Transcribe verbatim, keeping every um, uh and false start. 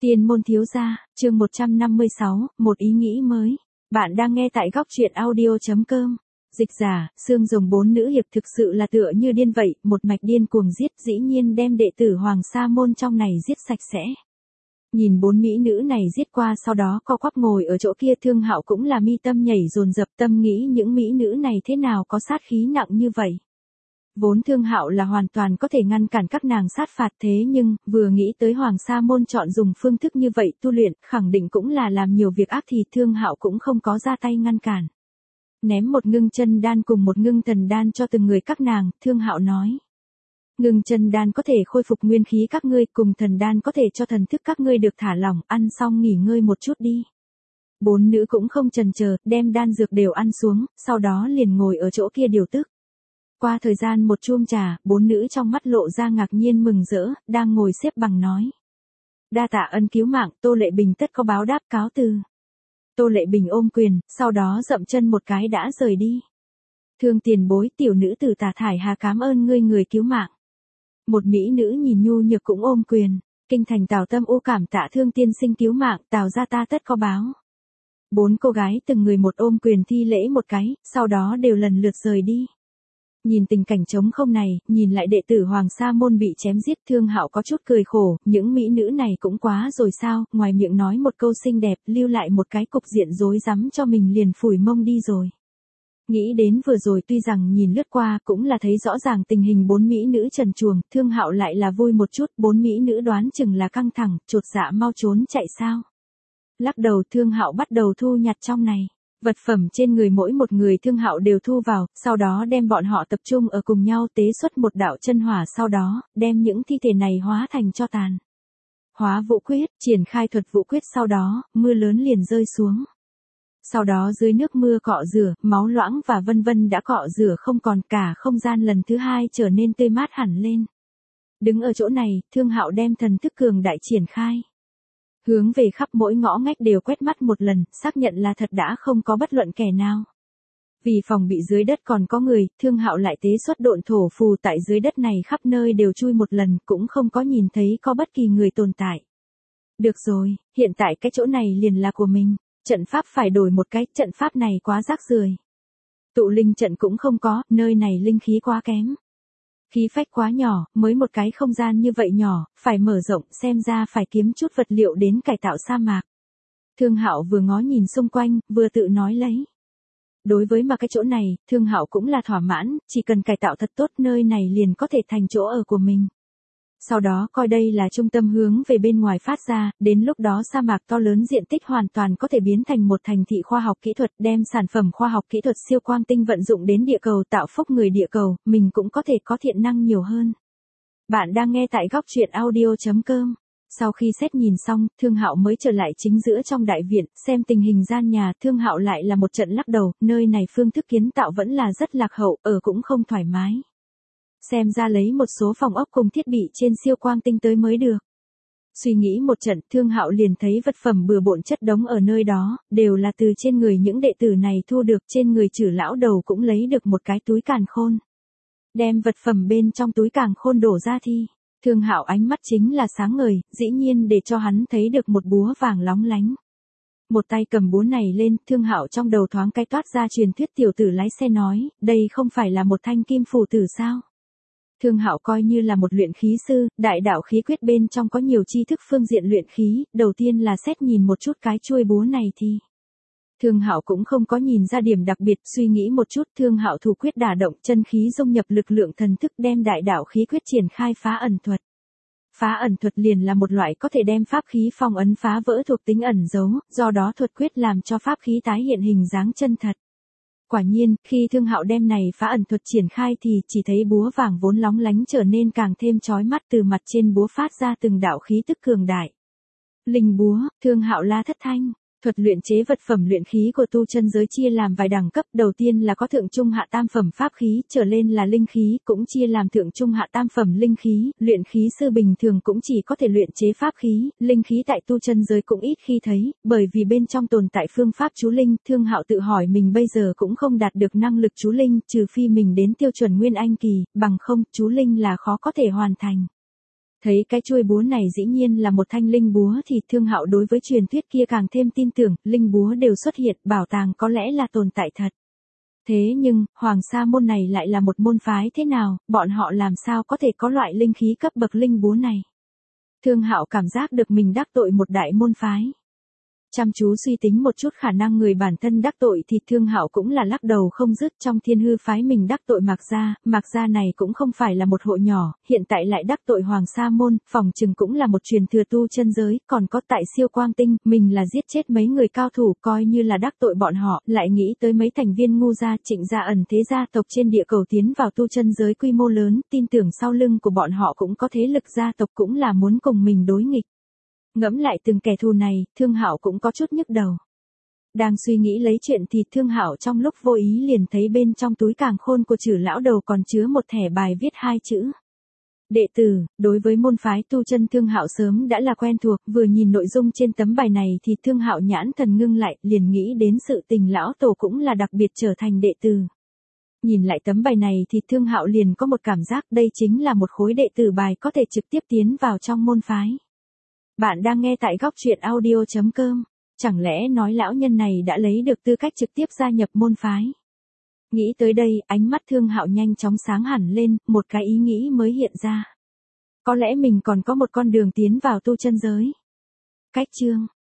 Tiên môn thiếu gia, chương một trăm năm mươi sáu, một ý nghĩ mới. Bạn đang nghe tại góc truyện audio chấm com. Dịch giả, xương rồng bốn nữ hiệp thực sự là tựa như điên vậy, một mạch điên cuồng giết, dĩ nhiên đem đệ tử Hoàng Sa môn trong này giết sạch sẽ. Nhìn bốn mỹ nữ này giết qua sau đó co quắp ngồi ở chỗ kia, Thương Hạo cũng là mi tâm nhảy dồn dập, tâm nghĩ những mỹ nữ này thế nào có sát khí nặng như vậy. Vốn Thương Hạo là hoàn toàn có thể ngăn cản các nàng sát phạt, thế nhưng, vừa nghĩ tới Hoàng Sa môn chọn dùng phương thức như vậy tu luyện, khẳng định cũng là làm nhiều việc ác thì Thương Hạo cũng không có ra tay ngăn cản. Ném một ngưng chân đan cùng một ngưng thần đan cho từng người các nàng, Thương Hạo nói. Ngưng chân đan có thể khôi phục nguyên khí các ngươi, cùng thần đan có thể cho thần thức các ngươi được thả lỏng, ăn xong nghỉ ngơi một chút đi. Bốn nữ cũng không chần chờ, đem đan dược đều ăn xuống, sau đó liền ngồi ở chỗ kia điều tức. Qua thời gian một chuông trà, bốn nữ trong mắt lộ ra ngạc nhiên mừng rỡ, đang ngồi xếp bằng nói. Đa tạ ân cứu mạng, Tô Lệ Bình tất có báo đáp, cáo từ. Tô Lệ Bình ôm quyền, sau đó dậm chân một cái đã rời đi. Thương tiền bối, tiểu nữ tử Tà Thải Hà cảm ơn ngươi người cứu mạng. Một mỹ nữ nhìn nhu nhược cũng ôm quyền, kinh thành Tào Tâm U cảm tạ Thương tiên sinh cứu mạng, Tào gia ta tất có báo. Bốn cô gái từng người một ôm quyền thi lễ một cái, sau đó đều lần lượt rời đi. Nhìn tình cảnh trống không này, nhìn lại đệ tử Hoàng Sa môn bị chém giết, Thương Hạo có chút cười khổ, những mỹ nữ này cũng quá rồi sao, ngoài miệng nói một câu xinh đẹp, lưu lại một cái cục diện rối rắm cho mình liền phủi mông đi rồi. Nghĩ đến vừa rồi tuy rằng nhìn lướt qua cũng là thấy rõ ràng tình hình bốn mỹ nữ trần truồng, Thương Hạo lại là vui một chút, bốn mỹ nữ đoán chừng là căng thẳng, chột dạ mau trốn chạy sao. Lắc đầu, Thương Hạo bắt đầu thu nhặt trong này. Vật phẩm trên người mỗi một người Thương Hạo đều thu vào, sau đó đem bọn họ tập trung ở cùng nhau tế xuất một đạo chân hỏa, sau đó, đem những thi thể này hóa thành tro tàn. Hóa vũ quyết, triển khai thuật vũ quyết, sau đó, mưa lớn liền rơi xuống. Sau đó dưới nước mưa cọ rửa, máu loãng và vân vân đã cọ rửa không còn, cả không gian lần thứ hai trở nên tươi mát hẳn lên. Đứng ở chỗ này, Thương Hạo đem thần thức cường đại triển khai. Hướng về khắp mỗi ngõ ngách đều quét mắt một lần, xác nhận là thật đã không có bất luận kẻ nào. Vì phòng bị dưới đất còn có người, Thương Hạo lại tế xuất độn thổ phù tại dưới đất này khắp nơi đều chui một lần, cũng không có nhìn thấy có bất kỳ người tồn tại. Được rồi, hiện tại cái chỗ này liền là của mình, trận pháp phải đổi một cái, trận pháp này quá rác rưởi. Tụ linh trận cũng không có, nơi này linh khí quá kém. Khí phách quá nhỏ, mới một cái không gian như vậy nhỏ, phải mở rộng, xem ra phải kiếm chút vật liệu đến cải tạo sa mạc. Thương Hạo vừa ngó nhìn xung quanh, vừa tự nói lấy. Đối với mà cái chỗ này, Thương Hạo cũng là thỏa mãn, chỉ cần cải tạo thật tốt nơi này liền có thể thành chỗ ở của mình. Sau đó coi đây là trung tâm hướng về bên ngoài phát ra, đến lúc đó sa mạc to lớn diện tích hoàn toàn có thể biến thành một thành thị khoa học kỹ thuật, đem sản phẩm khoa học kỹ thuật siêu quang tinh vận dụng đến địa cầu, tạo phúc người địa cầu, mình cũng có thể có thiện năng nhiều hơn. Bạn đang nghe tại góc truyện audio chấm com. Sau khi xét nhìn xong, Thương Hạo mới trở lại chính giữa trong đại viện, xem tình hình gian nhà, Thương Hạo lại là một trận lắc đầu, nơi này phương thức kiến tạo vẫn là rất lạc hậu, ở cũng không thoải mái. Xem ra lấy một số phòng ốc cùng thiết bị trên siêu quang tinh tới mới được. Suy nghĩ một trận, Thương Hạo liền thấy vật phẩm bừa bộn chất đống ở nơi đó, đều là từ trên người những đệ tử này thu được, trên người Trử lão đầu cũng lấy được một cái túi càn khôn. Đem vật phẩm bên trong túi càn khôn đổ ra thì, Thương Hạo ánh mắt chính là sáng ngời, dĩ nhiên để cho hắn thấy được một búa vàng lóng lánh. Một tay cầm búa này lên, Thương Hạo trong đầu thoáng cái toát ra truyền thuyết tiểu tử lái xe nói, đây không phải là một thanh kim phù tử sao? Thương Hạo coi như là một luyện khí sư, đại đạo khí quyết bên trong có nhiều tri thức phương diện luyện khí, đầu tiên là xét nhìn một chút cái chuôi búa này thì. Thương Hạo cũng không có nhìn ra điểm đặc biệt, suy nghĩ một chút, Thương Hạo thủ quyết đả động, chân khí dung nhập lực lượng thần thức, đem đại đạo khí quyết triển khai phá ẩn thuật. Phá ẩn thuật liền là một loại có thể đem pháp khí phong ấn phá vỡ thuộc tính ẩn giấu, do đó thuật quyết làm cho pháp khí tái hiện hình dáng chân thật. Quả nhiên, khi Thương Hạo đem này phá ẩn thuật triển khai thì chỉ thấy búa vàng vốn lóng lánh trở nên càng thêm chói mắt, từ mặt trên búa phát ra từng đạo khí tức cường đại. Linh búa, Thương Hạo la thất thanh. Thuật luyện chế vật phẩm luyện khí của tu chân giới chia làm vài đẳng cấp, đầu tiên là có thượng trung hạ tam phẩm pháp khí, trở lên là linh khí, cũng chia làm thượng trung hạ tam phẩm linh khí, luyện khí sư bình thường cũng chỉ có thể luyện chế pháp khí, linh khí tại tu chân giới cũng ít khi thấy, bởi vì bên trong tồn tại phương pháp chú linh, Thương Hạo tự hỏi mình bây giờ cũng không đạt được năng lực chú linh, trừ phi mình đến tiêu chuẩn Nguyên Anh kỳ, bằng không, chú linh là khó có thể hoàn thành. Thấy cái chuôi búa này dĩ nhiên là một thanh linh búa thì Thương Hạo đối với truyền thuyết kia càng thêm tin tưởng, linh búa đều xuất hiện, bảo tàng có lẽ là tồn tại thật. Thế nhưng, Hoàng Sa môn này lại là một môn phái thế nào, bọn họ làm sao có thể có loại linh khí cấp bậc linh búa này? Thương Hạo cảm giác được mình đắc tội một đại môn phái. Chăm chú suy tính một chút khả năng người bản thân đắc tội thì Thương Hạo cũng là lắc đầu không dứt. Trong Thiên Hư phái mình đắc tội Mạc gia, Mạc gia này cũng không phải là một hộ nhỏ, hiện tại lại đắc tội Hoàng Sa môn, phòng chừng cũng là một truyền thừa tu chân giới, còn có tại Siêu Quang Tinh, mình là giết chết mấy người cao thủ, coi như là đắc tội bọn họ, lại nghĩ tới mấy thành viên ngu gia, Trịnh gia ẩn thế gia tộc trên địa cầu tiến vào tu chân giới quy mô lớn, tin tưởng sau lưng của bọn họ cũng có thế lực gia tộc cũng là muốn cùng mình đối nghịch. Ngẫm lại từng kẻ thù này, Thương Hạo cũng có chút nhức đầu. Đang suy nghĩ lấy chuyện thì Thương Hạo trong lúc vô ý liền thấy bên trong túi càn khôn của Trử lão đầu còn chứa một thẻ bài viết hai chữ. Đệ tử. Đối với môn phái tu chân Thương Hạo sớm đã là quen thuộc, vừa nhìn nội dung trên tấm bài này thì Thương Hạo nhãn thần ngưng lại, liền nghĩ đến sự tình lão tổ cũng là đặc biệt trở thành đệ tử. Nhìn lại tấm bài này thì Thương Hạo liền có một cảm giác đây chính là một khối đệ tử bài có thể trực tiếp tiến vào trong môn phái. Bạn đang nghe tại góc truyện audio chấm com. Chẳng lẽ nói lão nhân này đã lấy được tư cách trực tiếp gia nhập môn phái? Nghĩ tới đây, ánh mắt Thương Hạo nhanh chóng sáng hẳn lên, một cái ý nghĩ mới hiện ra. Có lẽ mình còn có một con đường tiến vào tu chân giới. Cách chương